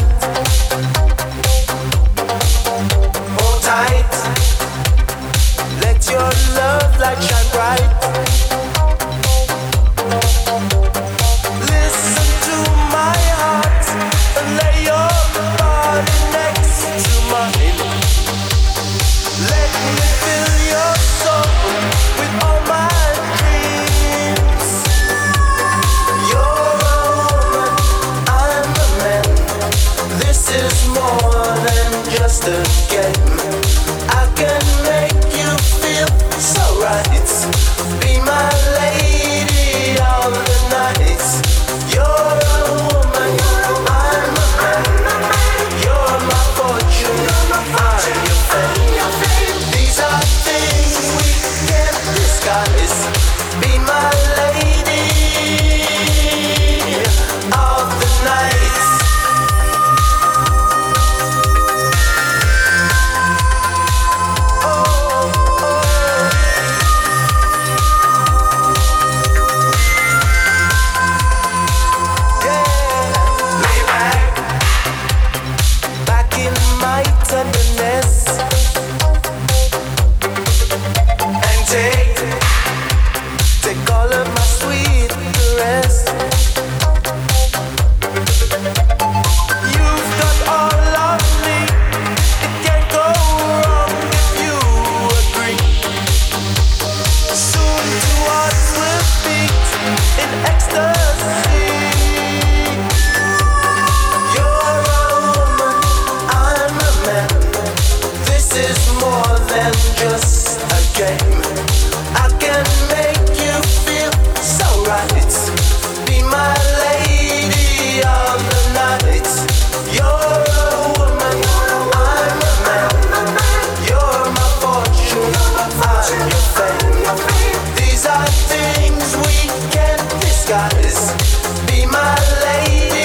Hold tight. Let your love light shine bright. Listen to my heart and lay your body next to mine. Let me fill your soul with all my dreams. You're a woman, I'm a man. This is more than just a game. I can make you feel so right. Be my lady all the night. You're a woman, I'm a man. You're my fortune, I'm your fame. These are things we can't disguise. Be my lady of the night. Tenderness and take all of my sweet caress. You've got all of me. It can't go wrong if you agree. Soon two hearts will beat in ecstasy. More than just a game. I can make you feel so right. Be my lady of the night. You're a woman, I'm a man. You're my fortune, I'm your fame. These are things we can't disguise. Be my lady.